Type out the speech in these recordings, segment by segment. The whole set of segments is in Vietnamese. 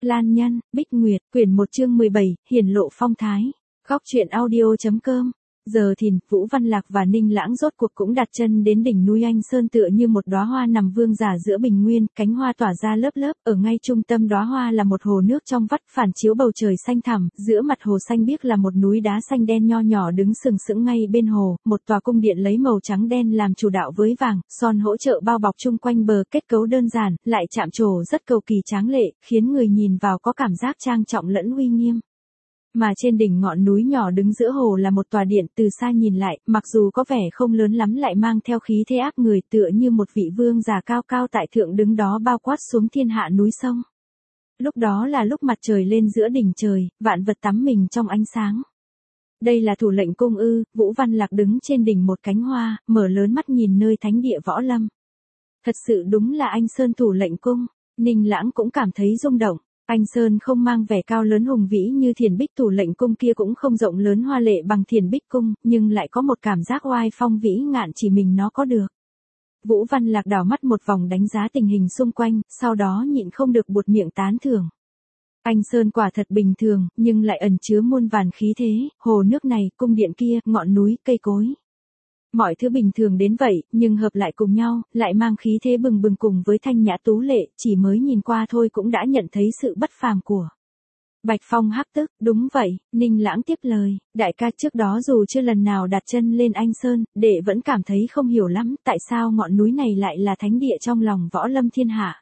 Lan Nhân, Bích Nguyệt, quyển 1 chương 17, hiển lộ phong thái. Góc truyện audio.com. Giờ thìn, Vũ Văn Lạc và Ninh Lãng rốt cuộc cũng đặt chân đến đỉnh núi Anh Sơn tựa như một đóa hoa nằm vương giả giữa bình nguyên, cánh hoa tỏa ra lớp lớp, ở ngay trung tâm đóa hoa là một hồ nước trong vắt phản chiếu bầu trời xanh thẳm, giữa mặt hồ xanh biếc là một núi đá xanh đen nho nhỏ đứng sừng sững ngay bên hồ, một tòa cung điện lấy màu trắng đen làm chủ đạo với vàng, son hỗ trợ bao bọc chung quanh bờ, kết cấu đơn giản, lại chạm trổ rất cầu kỳ tráng lệ, khiến người nhìn vào có cảm giác trang trọng lẫn uy nghiêm. Mà trên đỉnh ngọn núi nhỏ đứng giữa hồ là một tòa điện, từ xa nhìn lại, mặc dù có vẻ không lớn lắm lại mang theo khí thế áp người, tựa như một vị vương giả cao cao tại thượng đứng đó bao quát xuống thiên hạ núi sông. Lúc đó là lúc mặt trời lên giữa đỉnh trời, vạn vật tắm mình trong ánh sáng. Đây là Thủ Lệnh Cung ư? Vũ Văn Lạc đứng trên đỉnh một cánh hoa, mở lớn mắt nhìn nơi thánh địa võ lâm. Thật sự đúng là Anh Sơn Thủ Lệnh Cung. Ninh Lãng cũng cảm thấy rung động. Anh Sơn không mang vẻ cao lớn hùng vĩ như Thiền Bích Thủ Lệnh Cung kia, cũng không rộng lớn hoa lệ bằng Thiền Bích Cung, nhưng lại có một cảm giác oai phong vĩ ngạn chỉ mình nó có được. Vũ Văn Lạc đảo mắt một vòng đánh giá tình hình xung quanh, sau đó nhịn không được buột miệng tán thưởng. Anh Sơn quả thật bình thường, nhưng lại ẩn chứa muôn vàn khí thế, hồ nước này, cung điện kia, ngọn núi, cây cối. Mọi thứ bình thường đến vậy, nhưng hợp lại cùng nhau, lại mang khí thế bừng bừng cùng với thanh nhã tú lệ, chỉ mới nhìn qua thôi cũng đã nhận thấy sự bất phàm của. Bạch Phong hắc tức, đúng vậy, Ninh Lãng tiếp lời, đại ca trước đó dù chưa lần nào đặt chân lên Anh Sơn, đệ vẫn cảm thấy không hiểu lắm, tại sao ngọn núi này lại là thánh địa trong lòng võ lâm thiên hạ.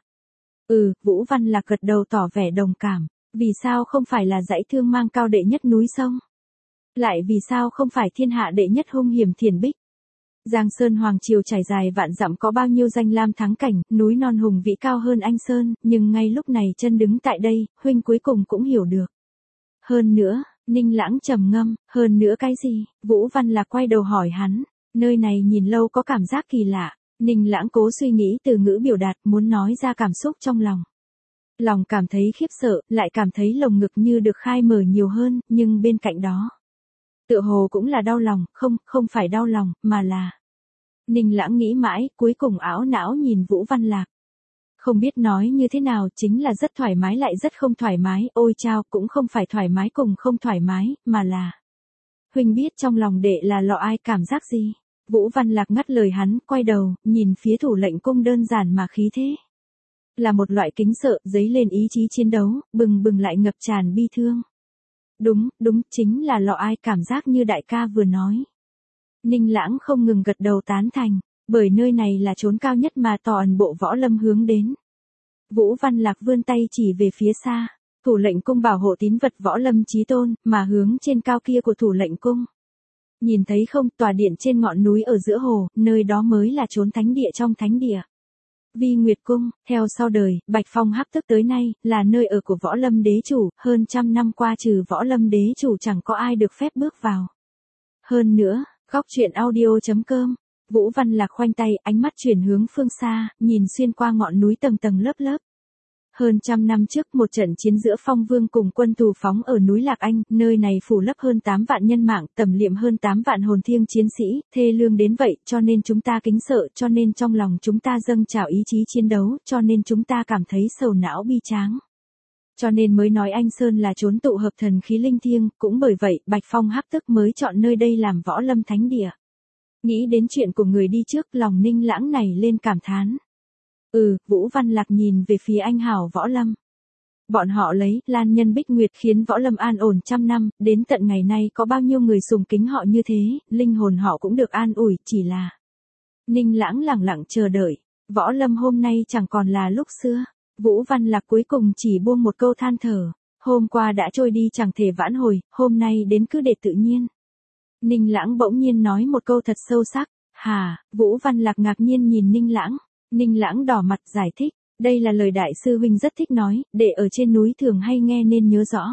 Vũ Văn Lạc gật đầu tỏ vẻ đồng cảm, vì sao không phải là dãy Thương Mang cao đệ nhất núi sông? Lại vì sao không phải thiên hạ đệ nhất hung hiểm Thiền Bích? Giang Sơn Hoàng Triều trải dài vạn dặm có bao nhiêu danh lam thắng cảnh, núi non hùng vĩ cao hơn Anh Sơn, nhưng ngay lúc này chân đứng tại đây, huynh cuối cùng cũng hiểu được. Hơn nữa, Ninh Lãng trầm ngâm, hơn nữa cái gì? Vũ Văn Lạc quay đầu hỏi hắn, nơi này nhìn lâu có cảm giác kỳ lạ. Ninh Lãng cố suy nghĩ từ ngữ biểu đạt, muốn nói ra cảm xúc trong lòng. Lòng cảm thấy khiếp sợ, lại cảm thấy lồng ngực như được khai mở nhiều hơn, nhưng bên cạnh đó tựa hồ cũng là đau lòng, không phải đau lòng, mà là. Ninh Lãng nghĩ mãi, cuối cùng ảo não nhìn Vũ Văn Lạc. Không biết nói như thế nào, chính là rất thoải mái lại rất không thoải mái, ôi chao, cũng không phải thoải mái cùng không thoải mái, mà là. Huynh biết trong lòng đệ là lo ai cảm giác gì? Vũ Văn Lạc ngắt lời hắn, quay đầu, nhìn phía Thủ Lệnh Cung đơn giản mà khí thế. Là một loại kính sợ, dấy lên ý chí chiến đấu, bừng bừng lại ngập tràn bi thương. Đúng, chính là lo ai cảm giác như đại ca vừa nói. Ninh Lãng không ngừng gật đầu tán thành, bởi nơi này là chốn cao nhất mà toàn bộ võ lâm hướng đến. Vũ Văn Lạc vươn tay chỉ về phía xa, Thủ Lệnh Cung bảo hộ tín vật võ lâm chí tôn, mà hướng trên cao kia của Thủ Lệnh Cung. Nhìn thấy không, tòa điện trên ngọn núi ở giữa hồ, nơi đó mới là chốn thánh địa trong thánh địa. Vi Nguyệt Cung, theo sau đời, Bạch Phong hấp tức tới nay, là nơi ở của võ lâm đế chủ, hơn trăm năm qua trừ võ lâm đế chủ chẳng có ai được phép bước vào. Hơn nữa, góc truyện audio.com, Vũ Văn Lạc khoanh tay, ánh mắt chuyển hướng phương xa, nhìn xuyên qua ngọn núi tầng tầng lớp lớp. Hơn trăm năm trước, một trận chiến giữa Phong Vương cùng quân thù phóng ở núi Lạc Anh, nơi này phủ lấp hơn 8 vạn nhân mạng, tẩm liệm hơn 8 vạn hồn thiêng chiến sĩ, thê lương đến vậy, cho nên chúng ta kính sợ, cho nên trong lòng chúng ta dâng trào ý chí chiến đấu, cho nên chúng ta cảm thấy sầu não bi tráng. Cho nên mới nói Anh Sơn là chốn tụ hợp thần khí linh thiêng, cũng bởi vậy, Bạch Phong hấp tức mới chọn nơi đây làm võ lâm thánh địa. Nghĩ đến chuyện của người đi trước, lòng Ninh Lãng này lên cảm thán. Vũ Văn Lạc nhìn về phía anh hào võ lâm. Bọn họ lấy Lan Nhân Bích Nguyệt khiến võ lâm an ổn trăm năm, đến tận ngày nay có bao nhiêu người sùng kính họ như thế, linh hồn họ cũng được an ủi, chỉ là. Ninh Lãng lẳng lặng chờ đợi, võ lâm hôm nay chẳng còn là lúc xưa. Vũ Văn Lạc cuối cùng chỉ buông một câu than thở, hôm qua đã trôi đi chẳng thể vãn hồi, hôm nay đến cứ để tự nhiên. Ninh Lãng bỗng nhiên nói một câu thật sâu sắc, hả? Vũ Văn Lạc ngạc nhiên nhìn Ninh Lãng. Ninh Lãng đỏ mặt giải thích, đây là lời đại sư huynh rất thích nói, đệ ở trên núi thường hay nghe nên nhớ rõ.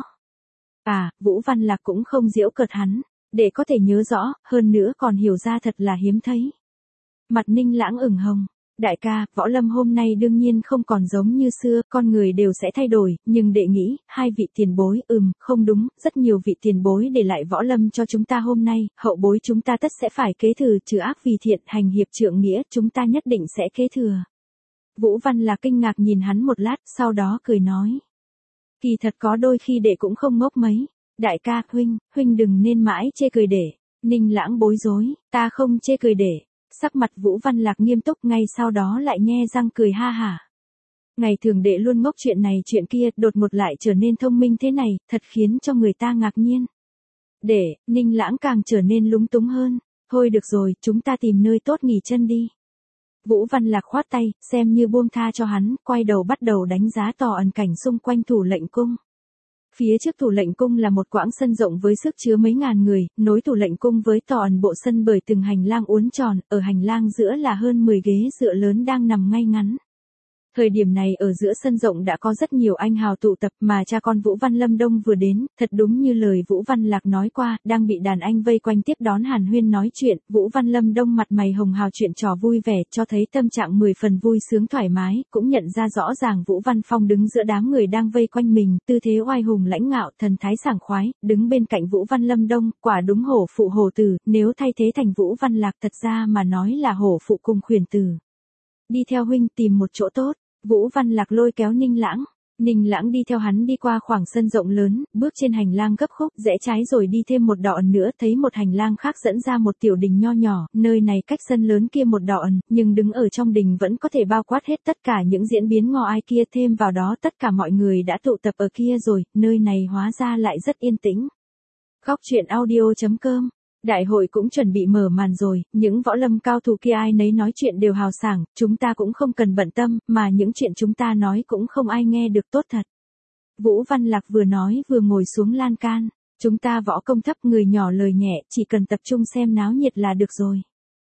Vũ Văn Lạc cũng không giễu cợt hắn, đệ có thể nhớ rõ, hơn nữa còn hiểu ra thật là hiếm thấy. Mặt Ninh Lãng ửng hồng, đại ca, võ lâm hôm nay đương nhiên không còn giống như xưa, con người đều sẽ thay đổi, nhưng đệ nghĩ, hai vị tiền bối, không đúng, rất nhiều vị tiền bối để lại võ lâm cho chúng ta hôm nay, hậu bối chúng ta tất sẽ phải kế thừa, trừ ác vì thiện, hành hiệp trượng nghĩa, chúng ta nhất định sẽ kế thừa. Vũ Văn Lạc kinh ngạc nhìn hắn một lát, sau đó cười nói. Kỳ thật có đôi khi đệ cũng không ngốc mấy. Đại ca, huynh đừng nên mãi chê cười đệ. Ninh Lãng bối rối, ta không chê cười đệ. Sắc mặt Vũ Văn Lạc nghiêm túc, ngay sau đó lại nhe răng cười ha hả. Ngày thường đệ luôn ngốc chuyện này chuyện kia, đột ngột lại trở nên thông minh thế này, thật khiến cho người ta ngạc nhiên. Đệ, Ninh Lãng càng trở nên lúng túng hơn. Thôi được rồi, chúng ta tìm nơi tốt nghỉ chân đi. Vũ Văn Lạc khoát tay, xem như buông tha cho hắn, quay đầu bắt đầu đánh giá tò ẩn cảnh xung quanh thủ lệnh cung. Phía trước thủ lệnh cung là một quãng sân rộng với sức chứa mấy ngàn người, nối thủ lệnh cung với tò ẩn bộ sân bởi từng hành lang uốn tròn, ở hành lang giữa là hơn 10 ghế dựa lớn đang nằm ngay ngắn. Thời điểm này ở giữa sân rộng đã có rất nhiều anh hào tụ tập mà cha con Vũ Văn Lâm Đông vừa đến, thật đúng như lời Vũ Văn Lạc nói qua, đang bị đàn anh vây quanh tiếp đón hàn huyên nói chuyện, Vũ Văn Lâm Đông mặt mày hồng hào chuyện trò vui vẻ, cho thấy tâm trạng 10 phần vui sướng thoải mái, cũng nhận ra rõ ràng Vũ Văn Phong đứng giữa đám người đang vây quanh mình, tư thế oai hùng lãnh ngạo, thần thái sảng khoái, đứng bên cạnh Vũ Văn Lâm Đông, quả đúng hổ phụ hổ tử, nếu thay thế thành Vũ Văn Lạc thật ra mà nói là hổ phụ cùng khuyển tử. Đi theo huynh tìm một chỗ tốt. Vũ Văn Lạc lôi kéo Ninh Lãng. Ninh Lãng đi theo hắn đi qua khoảng sân rộng lớn, bước trên hành lang gấp khúc, rẽ trái rồi đi thêm một đoạn nữa, thấy một hành lang khác dẫn ra một tiểu đình nho nhỏ, nơi này cách sân lớn kia một đoạn, nhưng đứng ở trong đình vẫn có thể bao quát hết tất cả những diễn biến ngò ai kia, thêm vào đó tất cả mọi người đã tụ tập ở kia rồi, nơi này hóa ra lại rất yên tĩnh. Góc truyện audio.com. Đại hội cũng chuẩn bị mở màn rồi, những võ lâm cao thủ kia ai nấy nói chuyện đều hào sảng, chúng ta cũng không cần bận tâm, mà những chuyện chúng ta nói cũng không ai nghe được tốt thật. Vũ Văn Lạc vừa nói vừa ngồi xuống lan can, chúng ta võ công thấp người nhỏ lời nhẹ, chỉ cần tập trung xem náo nhiệt là được rồi.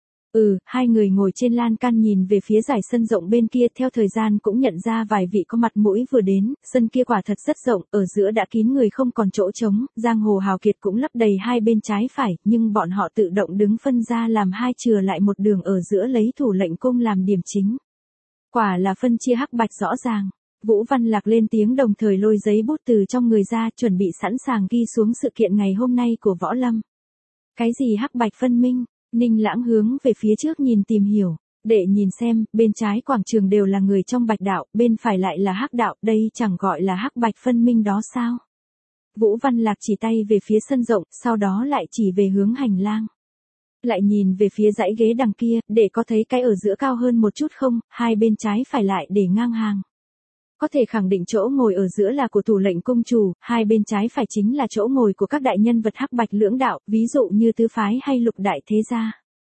Hai người ngồi trên lan can nhìn về phía dải sân rộng bên kia, theo thời gian cũng nhận ra vài vị có mặt mũi vừa đến, sân kia quả thật rất rộng, ở giữa đã kín người không còn chỗ trống, giang hồ hào kiệt cũng lấp đầy hai bên trái phải, nhưng bọn họ tự động đứng phân ra làm hai chừa lại một đường ở giữa lấy thủ lệnh cung làm điểm chính. Quả là phân chia hắc bạch rõ ràng. Vũ Văn Lạc lên tiếng đồng thời lôi giấy bút từ trong người ra, chuẩn bị sẵn sàng ghi xuống sự kiện ngày hôm nay của võ lâm. Cái gì hắc bạch phân minh? Ninh Lãng hướng về phía trước nhìn tìm hiểu, để nhìn xem, bên trái quảng trường đều là người trong bạch đạo, bên phải lại là hắc đạo, đây chẳng gọi là hắc bạch phân minh đó sao? Vũ Văn Lạc chỉ tay về phía sân rộng, sau đó lại chỉ về hướng hành lang. Lại nhìn về phía dãy ghế đằng kia, để có thấy cái ở giữa cao hơn một chút không, hai bên trái phải lại để ngang hàng. Có thể khẳng định chỗ ngồi ở giữa là của thủ lệnh cung chủ, hai bên trái phải chính là chỗ ngồi của các đại nhân vật hắc bạch lưỡng đạo, ví dụ như tứ phái hay lục đại thế gia.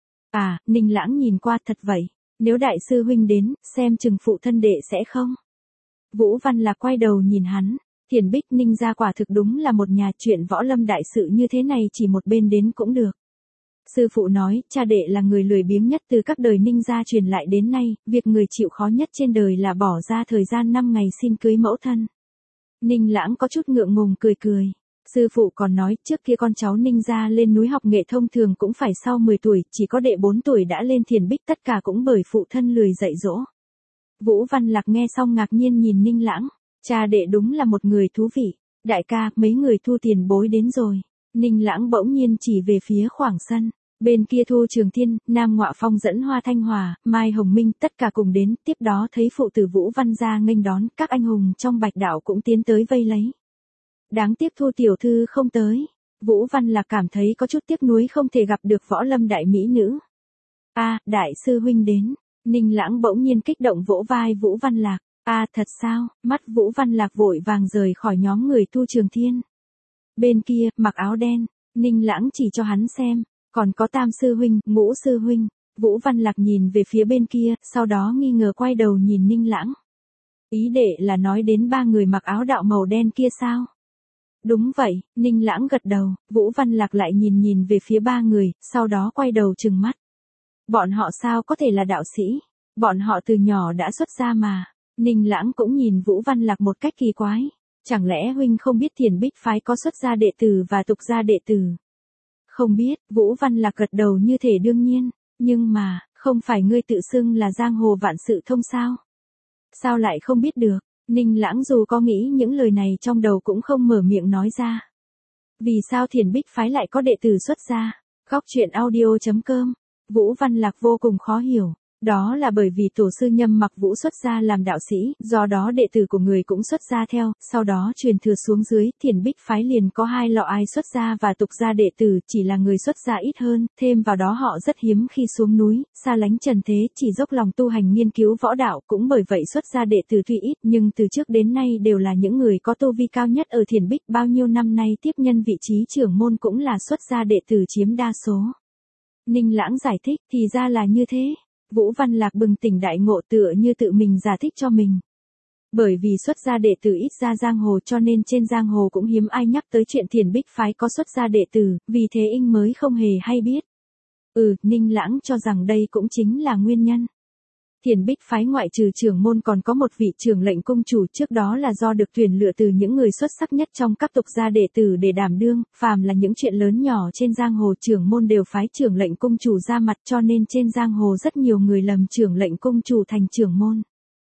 Ninh Lãng nhìn qua thật vậy, nếu đại sư huynh đến, xem chừng phụ thân đệ sẽ không. Vũ Văn Lạc quay đầu nhìn hắn, Thiền Bích Ninh gia quả thực đúng là một nhà, chuyện võ lâm đại sự như thế này chỉ một bên đến cũng được. Sư phụ nói, cha đệ là người lười biếng nhất từ các đời Ninh gia truyền lại đến nay, việc người chịu khó nhất trên đời là bỏ ra thời gian 5 ngày xin cưới mẫu thân. Ninh Lãng có chút ngượng ngùng cười cười. Sư phụ còn nói, trước kia con cháu Ninh gia lên núi học nghệ thông thường cũng phải sau 10 tuổi, chỉ có đệ 4 tuổi đã lên Thiền Bích, tất cả cũng bởi phụ thân lười dạy dỗ. Vũ Văn Lạc nghe xong ngạc nhiên nhìn Ninh Lãng, cha đệ đúng là một người thú vị. Đại ca, mấy người thu tiền bối đến rồi. Ninh Lãng bỗng nhiên chỉ về phía khoảng sân. Bên kia Thu Trường Thiên, Nam Ngọa Phong dẫn Hoa Thanh Hòa, Mai Hồng Minh tất cả cùng đến, tiếp đó thấy phụ tử Vũ Văn gia nghênh đón, các anh hùng trong bạch đạo cũng tiến tới vây lấy. Đáng tiếc Thu tiểu thư không tới. Vũ Văn Lạc cảm thấy có chút tiếc nuối không thể gặp được võ lâm đại mỹ nữ. Đại sư huynh đến. Ninh Lãng bỗng nhiên kích động vỗ vai Vũ Văn Lạc. Thật sao? Mắt Vũ Văn Lạc vội vàng rời khỏi nhóm người Thu Trường Thiên. Bên kia, mặc áo đen, Ninh Lãng chỉ cho hắn xem. Còn có Tam sư huynh, Ngũ sư huynh. Vũ Văn Lạc nhìn về phía bên kia, sau đó nghi ngờ quay đầu nhìn Ninh Lãng. Ý đệ là nói đến 3 người mặc áo đạo màu đen kia sao? Đúng vậy, Ninh Lãng gật đầu, Vũ Văn Lạc lại nhìn về phía 3 người, sau đó quay đầu trừng mắt. Bọn họ sao có thể là đạo sĩ? Bọn họ từ nhỏ đã xuất gia mà. Ninh Lãng cũng nhìn Vũ Văn Lạc một cách kỳ quái. Chẳng lẽ huynh không biết Thiền Bích phái có xuất gia đệ tử và tục gia đệ tử? Không biết, Vũ Văn Lạc gật đầu như thể đương nhiên, nhưng mà, không phải ngươi tự xưng là giang hồ vạn sự thông sao? Sao lại không biết được? Ninh Lãng dù có nghĩ những lời này trong đầu cũng không mở miệng nói ra. Vì sao Thiền Bích phái lại có đệ tử xuất gia? Góc truyện audio.com. Vũ Văn Lạc vô cùng khó hiểu. Đó là bởi vì tổ sư Nhâm Mặc Vũ xuất gia làm đạo sĩ, do đó đệ tử của người cũng xuất gia theo, sau đó truyền thừa xuống dưới, Thiền Bích phái liền có 2 lọ ai xuất gia và tục gia đệ tử, chỉ là người xuất gia ít hơn, thêm vào đó họ rất hiếm khi xuống núi, xa lánh trần thế, chỉ dốc lòng tu hành nghiên cứu võ đạo, cũng bởi vậy xuất gia đệ tử tuy ít, nhưng từ trước đến nay đều là những người có tu vi cao nhất ở Thiền Bích, bao nhiêu năm nay tiếp nhân vị trí trưởng môn cũng là xuất gia đệ tử chiếm đa số. Ninh Lãng giải thích, thì ra là như thế. Vũ Văn Lạc bừng tỉnh đại ngộ tựa như tự mình giải thích cho mình. Bởi vì xuất gia đệ tử ít ra giang hồ cho nên trên giang hồ cũng hiếm ai nhắc tới chuyện Thiền Bích phái có xuất gia đệ tử, vì thế anh mới không hề hay biết. Ninh Lãng cho rằng đây cũng chính là nguyên nhân. Thiền Bích phái ngoại trừ trưởng môn còn có một vị trưởng lệnh cung chủ, trước đó là do được tuyển lựa từ những người xuất sắc nhất trong các tục gia đệ tử để đảm đương, phàm là những chuyện lớn nhỏ trên giang hồ trưởng môn đều phái trưởng lệnh cung chủ ra mặt, cho nên trên giang hồ rất nhiều người lầm trưởng lệnh cung chủ thành trưởng môn.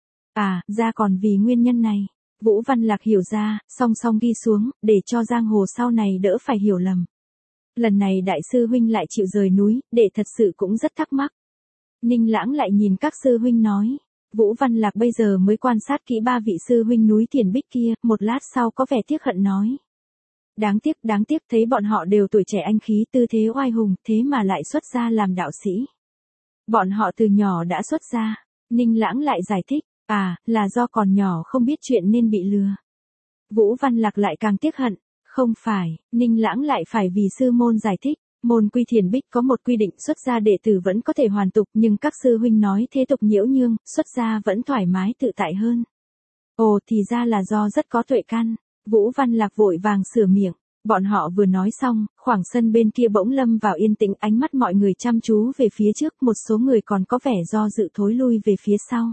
Ra còn vì nguyên nhân này, Vũ Văn Lạc hiểu ra, song song ghi xuống, để cho giang hồ sau này đỡ phải hiểu lầm. Lần này đại sư huynh lại chịu rời núi, đệ thật sự cũng rất thắc mắc. Ninh Lãng lại nhìn các sư huynh nói. Vũ Văn Lạc bây giờ mới quan sát kỹ 3 vị sư huynh núi Thiền Bích kia, một lát sau có vẻ tiếc hận nói. Đáng tiếc thấy bọn họ đều tuổi trẻ anh khí tư thế oai hùng, thế mà lại xuất gia làm đạo sĩ. Bọn họ từ nhỏ đã xuất gia. Ninh Lãng lại giải thích, là do còn nhỏ không biết chuyện nên bị lừa. Vũ Văn Lạc lại càng tiếc hận. Không phải, Ninh Lãng lại phải vì sư môn giải thích. Môn quy Thiền Bích có một quy định xuất gia đệ tử vẫn có thể hoàn tục, nhưng các sư huynh nói thế tục nhiễu nhương, xuất gia vẫn thoải mái tự tại hơn. Thì ra là do rất có tuệ căn. Vũ Văn Lạc vội vàng sửa miệng. Bọn họ vừa nói xong, khoảng sân bên kia bỗng lâm vào yên tĩnh, ánh mắt mọi người chăm chú về phía trước, một số người còn có vẻ do dự thối lui về phía sau.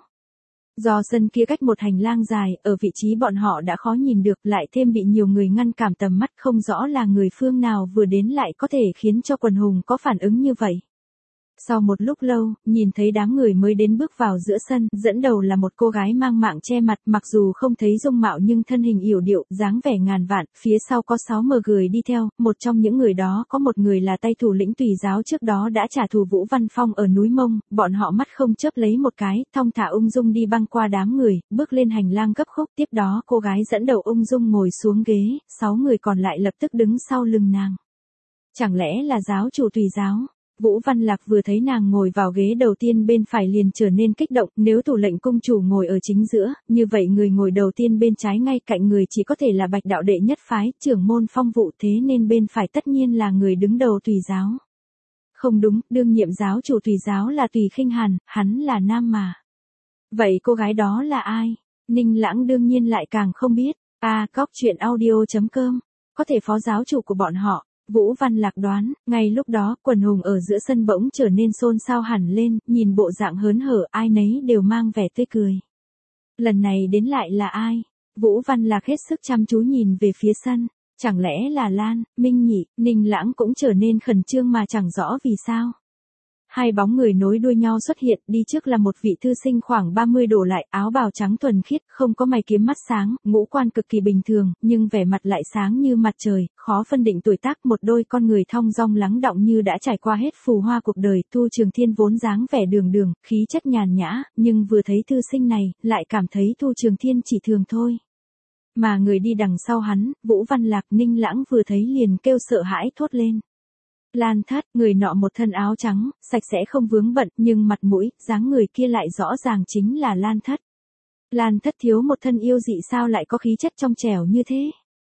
Do sân kia cách một hành lang dài, ở vị trí bọn họ đã khó nhìn được, lại thêm bị nhiều người ngăn cản tầm mắt, không rõ là người phương nào vừa đến lại có thể khiến cho quần hùng có phản ứng như vậy. Sau một lúc lâu, nhìn thấy đám người mới đến bước vào giữa sân, dẫn đầu là một cô gái mang mạng che mặt, mặc dù không thấy dung mạo nhưng thân hình yểu điệu, dáng vẻ ngàn vạn, phía sau có 6 người đi theo, một trong những người đó có một người là tay thủ lĩnh Tùy giáo trước đó đã trả thù Vũ Văn Phong ở núi Mông, bọn họ mắt không chớp lấy một cái, thong thả ung dung đi băng qua đám người, bước lên hành lang gấp khúc, tiếp đó cô gái dẫn đầu ung dung ngồi xuống ghế, 6 người còn lại lập tức đứng sau lưng nàng. Chẳng lẽ là giáo chủ Tùy giáo? Vũ Văn Lạc vừa thấy nàng ngồi vào ghế đầu tiên bên phải liền trở nên kích động, nếu thủ lệnh cung chủ ngồi ở chính giữa, như vậy người ngồi đầu tiên bên trái ngay cạnh người chỉ có thể là Bạch đạo đệ nhất phái, trưởng môn Phong Vụ, thế nên bên phải tất nhiên là người đứng đầu Tùy giáo. Không đúng, đương nhiệm giáo chủ Tùy giáo là Tùy Khinh Hàn, hắn là nam mà. Vậy cô gái đó là ai? Ninh Lãng đương nhiên lại càng không biết. Cóc.audio.com, có thể phó giáo chủ của bọn họ. Vũ Văn Lạc đoán, ngay lúc đó, quần hùng ở giữa sân bỗng trở nên xôn xao hẳn lên, nhìn bộ dạng hớn hở, ai nấy đều mang vẻ tươi cười. Lần này đến lại là ai? Vũ Văn Lạc hết sức chăm chú nhìn về phía sân, chẳng lẽ là Lan, Minh nhỉ? Ninh Lãng cũng trở nên khẩn trương mà chẳng rõ vì sao. Hai bóng người nối đuôi nhau xuất hiện, đi trước là một vị thư sinh khoảng 30 đổ lại, áo bào trắng thuần khiết, không có mày kiếm, mắt sáng, ngũ quan cực kỳ bình thường, nhưng vẻ mặt lại sáng như mặt trời, khó phân định tuổi tác, một đôi con người thong dong lắng đọng như đã trải qua hết phù hoa cuộc đời. Thu Trường Thiên vốn dáng vẻ đường đường, khí chất nhàn nhã, nhưng vừa thấy thư sinh này, lại cảm thấy Thu Trường Thiên chỉ thường thôi. Mà người đi đằng sau hắn, Vũ Văn Lạc, Ninh Lãng vừa thấy liền kêu sợ hãi thốt lên. Lan Thất, người nọ một thân áo trắng, sạch sẽ không vướng bận, nhưng mặt mũi, dáng người kia lại rõ ràng chính là Lan Thất. Lan Thất thiếu một thân yêu dị sao lại có khí chất trong trẻo như thế?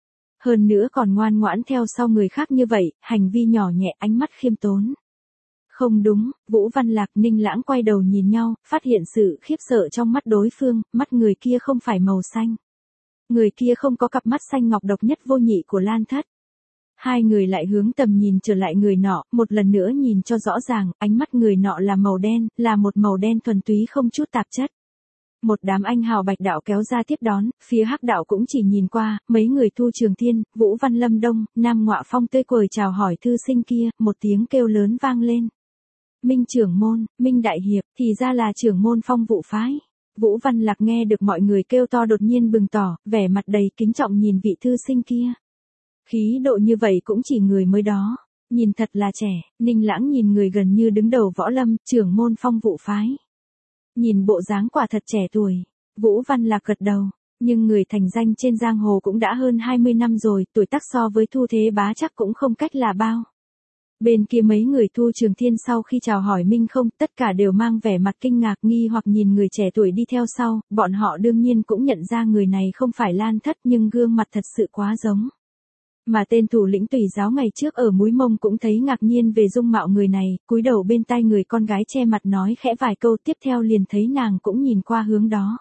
Hơn nữa còn ngoan ngoãn theo sau người khác như vậy, hành vi nhỏ nhẹ, ánh mắt khiêm tốn. Không đúng, Vũ Văn Lạc, Ninh Lãng quay đầu nhìn nhau, phát hiện sự khiếp sợ trong mắt đối phương, mắt người kia không phải màu xanh. Người kia không có cặp mắt xanh ngọc độc nhất vô nhị của Lan Thất. Hai người lại hướng tầm nhìn trở lại người nọ, một lần nữa nhìn cho rõ ràng, ánh mắt người nọ là màu đen, là một màu đen thuần túy không chút tạp chất. Một đám anh hào Bạch đạo kéo ra tiếp đón, phía Hắc đạo cũng chỉ nhìn qua, mấy người Thu Trường Thiên, Vũ Văn Lâm Đông, Nam Ngọa Phong tươi cười chào hỏi thư sinh kia, một tiếng kêu lớn vang lên. Minh trưởng môn, Minh đại hiệp, thì ra là trưởng môn Phong Vụ phái. Vũ Văn Lạc nghe được mọi người kêu to đột nhiên bừng tỏ, vẻ mặt đầy kính trọng nhìn vị thư sinh kia. Khí độ như vậy cũng chỉ người mới đó, nhìn thật là trẻ. Ninh Lãng nhìn người gần như đứng đầu võ lâm, trưởng môn Phong Vụ phái. Nhìn bộ dáng quả thật trẻ tuổi. Vũ Văn Lạc gật đầu. Nhưng người thành danh trên giang hồ cũng đã hơn 20 năm rồi, tuổi tác so với Thu Thế Bá chắc cũng không cách là bao. Bên kia mấy người Thu Trường Thiên sau khi chào hỏi Minh Không, tất cả đều mang vẻ mặt kinh ngạc nghi hoặc nhìn người trẻ tuổi đi theo sau, bọn họ đương nhiên cũng nhận ra người này không phải Lan Thất nhưng gương mặt thật sự quá giống. Mà tên thủ lĩnh Tùy giáo ngày trước ở Múi Mông cũng thấy ngạc nhiên về dung mạo người này, cúi đầu bên tai người con gái che mặt nói khẽ vài câu, tiếp theo liền thấy nàng cũng nhìn qua hướng đó.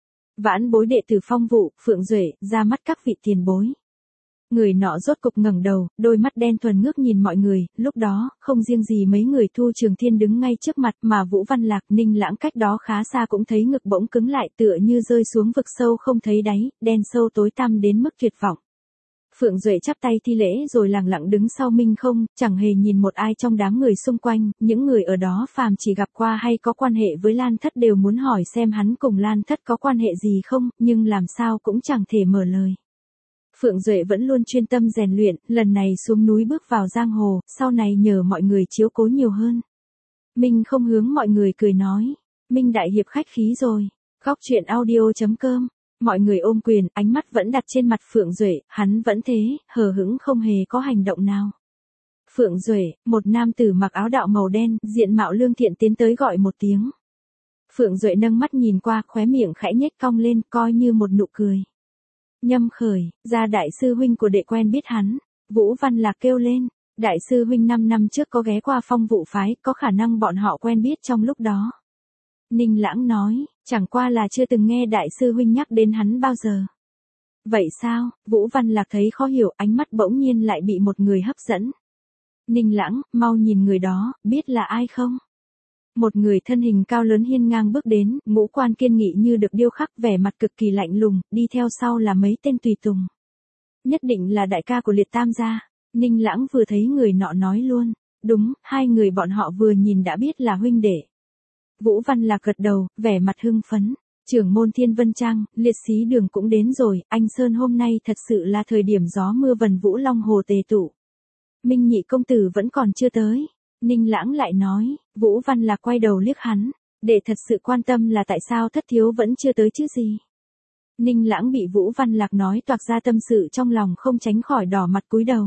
Vãn bối đệ tử Phong Vụ, Phượng Duệ, ra mắt các vị tiền bối. Người nọ rốt cục ngẩng đầu, đôi mắt đen thuần ngước nhìn mọi người, lúc đó, không riêng gì mấy người Thu Trường Thiên đứng ngay trước mặt mà Vũ Văn Lạc, Ninh Lãng cách đó khá xa cũng thấy ngực bỗng cứng lại tựa như rơi xuống vực sâu không thấy đáy, đen sâu tối tăm đến mức tuyệt vọng. Phượng Duệ chắp tay thi lễ rồi lẳng lặng đứng sau Minh Không, chẳng hề nhìn một ai trong đám người xung quanh, những người ở đó phàm chỉ gặp qua hay có quan hệ với Lan Thất đều muốn hỏi xem hắn cùng Lan Thất có quan hệ gì không, nhưng làm sao cũng chẳng thể mở lời. Phượng Duệ vẫn luôn chuyên tâm rèn luyện, lần này xuống núi bước vào giang hồ, sau này nhờ mọi người chiếu cố nhiều hơn. Minh Không hướng mọi người cười nói, Minh đại hiệp khách khí rồi. Góc truyện audio.com. Mọi người ôm quyền, ánh mắt vẫn đặt trên mặt Phượng Duệ, hắn vẫn thế, hờ hững không hề có hành động nào. Phượng Duệ, một nam tử mặc áo đạo màu đen, diện mạo lương thiện tiến tới gọi một tiếng. Phượng Duệ nâng mắt nhìn qua, khóe miệng khẽ nhếch cong lên, coi như một nụ cười. Nhâm Khởi, gia đại sư huynh của đệ quen biết hắn. Vũ Văn Lạc kêu lên, đại sư huynh 5 năm trước có ghé qua Phong Vụ phái, có khả năng bọn họ quen biết trong lúc đó. Ninh Lãng nói, chẳng qua là chưa từng nghe đại sư huynh nhắc đến hắn bao giờ. Vậy sao? Vũ Văn Lạc thấy khó hiểu, ánh mắt bỗng nhiên lại bị một người hấp dẫn. Ninh Lãng, mau nhìn người đó, biết là ai không? Một người thân hình cao lớn hiên ngang bước đến, ngũ quan kiên nghị như được điêu khắc, vẻ mặt cực kỳ lạnh lùng, đi theo sau là mấy tên tùy tùng. Nhất định là đại ca của Liệt Tam gia. Ninh Lãng vừa thấy người nọ nói luôn, đúng, hai người bọn họ vừa nhìn đã biết là huynh đệ. Vũ Văn Lạc gật đầu, vẻ mặt hưng phấn. Trưởng môn Thiên Vân Trang, liệt sĩ đường cũng đến rồi, anh Sơn hôm nay thật sự là thời điểm gió mưa vần vũ long hồ tề tụ. Minh nhị công tử vẫn còn chưa tới. Ninh Lãng lại nói, Vũ Văn Lạc quay đầu liếc hắn, để thật sự quan tâm là tại sao thất thiếu vẫn chưa tới chứ gì. Ninh Lãng bị Vũ Văn Lạc nói toạc ra tâm sự trong lòng không tránh khỏi đỏ mặt cúi đầu.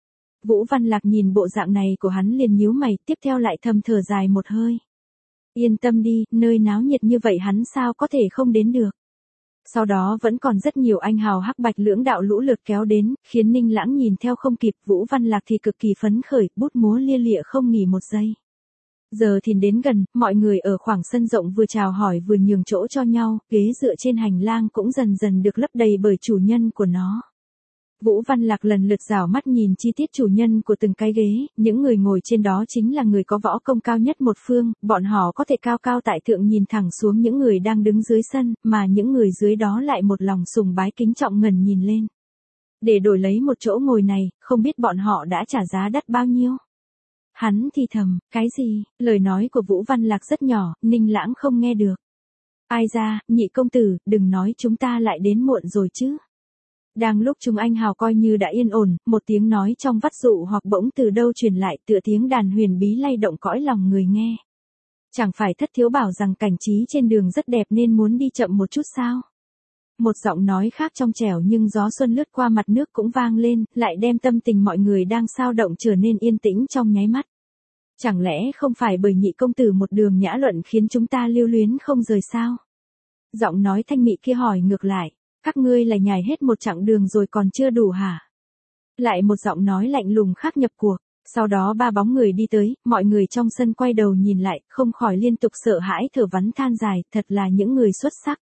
Vũ Văn Lạc nhìn bộ dạng này của hắn liền nhíu mày, tiếp theo lại thầm thở dài một hơi. Yên tâm đi, nơi náo nhiệt như vậy hắn sao có thể không đến được. Sau đó vẫn còn rất nhiều anh hào hắc bạch lưỡng đạo lũ lượt kéo đến, khiến Ninh Lãng nhìn theo không kịp. Vũ Văn Lạc thì cực kỳ phấn khởi, bút múa lia lịa không nghỉ một giây. Giờ thì đến gần, mọi người ở khoảng sân rộng vừa chào hỏi vừa nhường chỗ cho nhau, ghế dựa trên hành lang cũng dần dần được lấp đầy bởi chủ nhân của nó. Vũ Văn Lạc lần lượt rảo mắt nhìn chi tiết chủ nhân của từng cái ghế, những người ngồi trên đó chính là người có võ công cao nhất một phương, bọn họ có thể cao cao tại thượng nhìn thẳng xuống những người đang đứng dưới sân, mà những người dưới đó lại một lòng sùng bái kính trọng ngẩng nhìn lên. Để đổi lấy một chỗ ngồi này, không biết bọn họ đã trả giá đắt bao nhiêu. Hắn thì thầm, cái gì? Lời nói của Vũ Văn Lạc rất nhỏ, Ninh Lãng không nghe được. Ai ra, nhị công tử, đừng nói chúng ta lại đến muộn rồi chứ. Đang lúc chúng anh hào coi như đã yên ổn, một tiếng nói trong vắt dụ hoặc bỗng từ đâu truyền lại tựa tiếng đàn huyền bí lay động cõi lòng người nghe. Chẳng phải thất thiếu bảo rằng cảnh trí trên đường rất đẹp nên muốn đi chậm một chút sao? Một giọng nói khác trong trẻo nhưng gió xuân lướt qua mặt nước cũng vang lên, lại đem tâm tình mọi người đang xao động trở nên yên tĩnh trong nháy mắt. Chẳng lẽ không phải bởi nhị công tử một đường nhã luận khiến chúng ta lưu luyến không rời sao? Giọng nói thanh mị kia hỏi ngược lại. Các ngươi là nhảy hết một chặng đường rồi còn chưa đủ hả? Lại một giọng nói lạnh lùng khác nhập cuộc. Sau đó ba bóng người đi tới, mọi người trong sân quay đầu nhìn lại, không khỏi liên tục sợ hãi thở vắn than dài, thật là những người xuất sắc.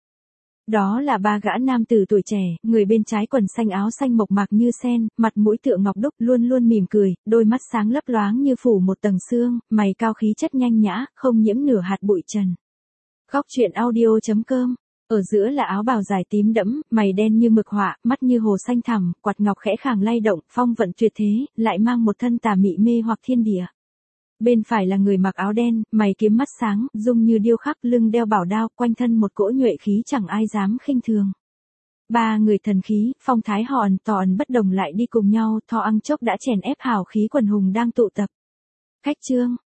Đó là ba gã nam tử tuổi trẻ, người bên trái quần xanh áo xanh mộc mạc như sen, mặt mũi tựa ngọc đúc luôn luôn mỉm cười, đôi mắt sáng lấp loáng như phủ một tầng sương, mày cao khí chất nhanh nhã, không nhiễm nửa hạt bụi trần. Góc truyện audio.com. Ở giữa là áo bào dài tím đẫm, mày đen như mực họa, mắt như hồ xanh thẳm, quạt ngọc khẽ khàng lay động, phong vận tuyệt thế, lại mang một thân tà mị mê hoặc thiên địa. Bên phải là người mặc áo đen, mày kiếm mắt sáng, dung như điêu khắc, lưng đeo bảo đao, quanh thân một cỗ nhuệ khí chẳng ai dám khinh thường. Ba người thần khí, phong thái hòn tòn bất đồng lại đi cùng nhau, Thò Ăn Chốc đã chèn ép hào khí quần hùng đang tụ tập. Khách trương,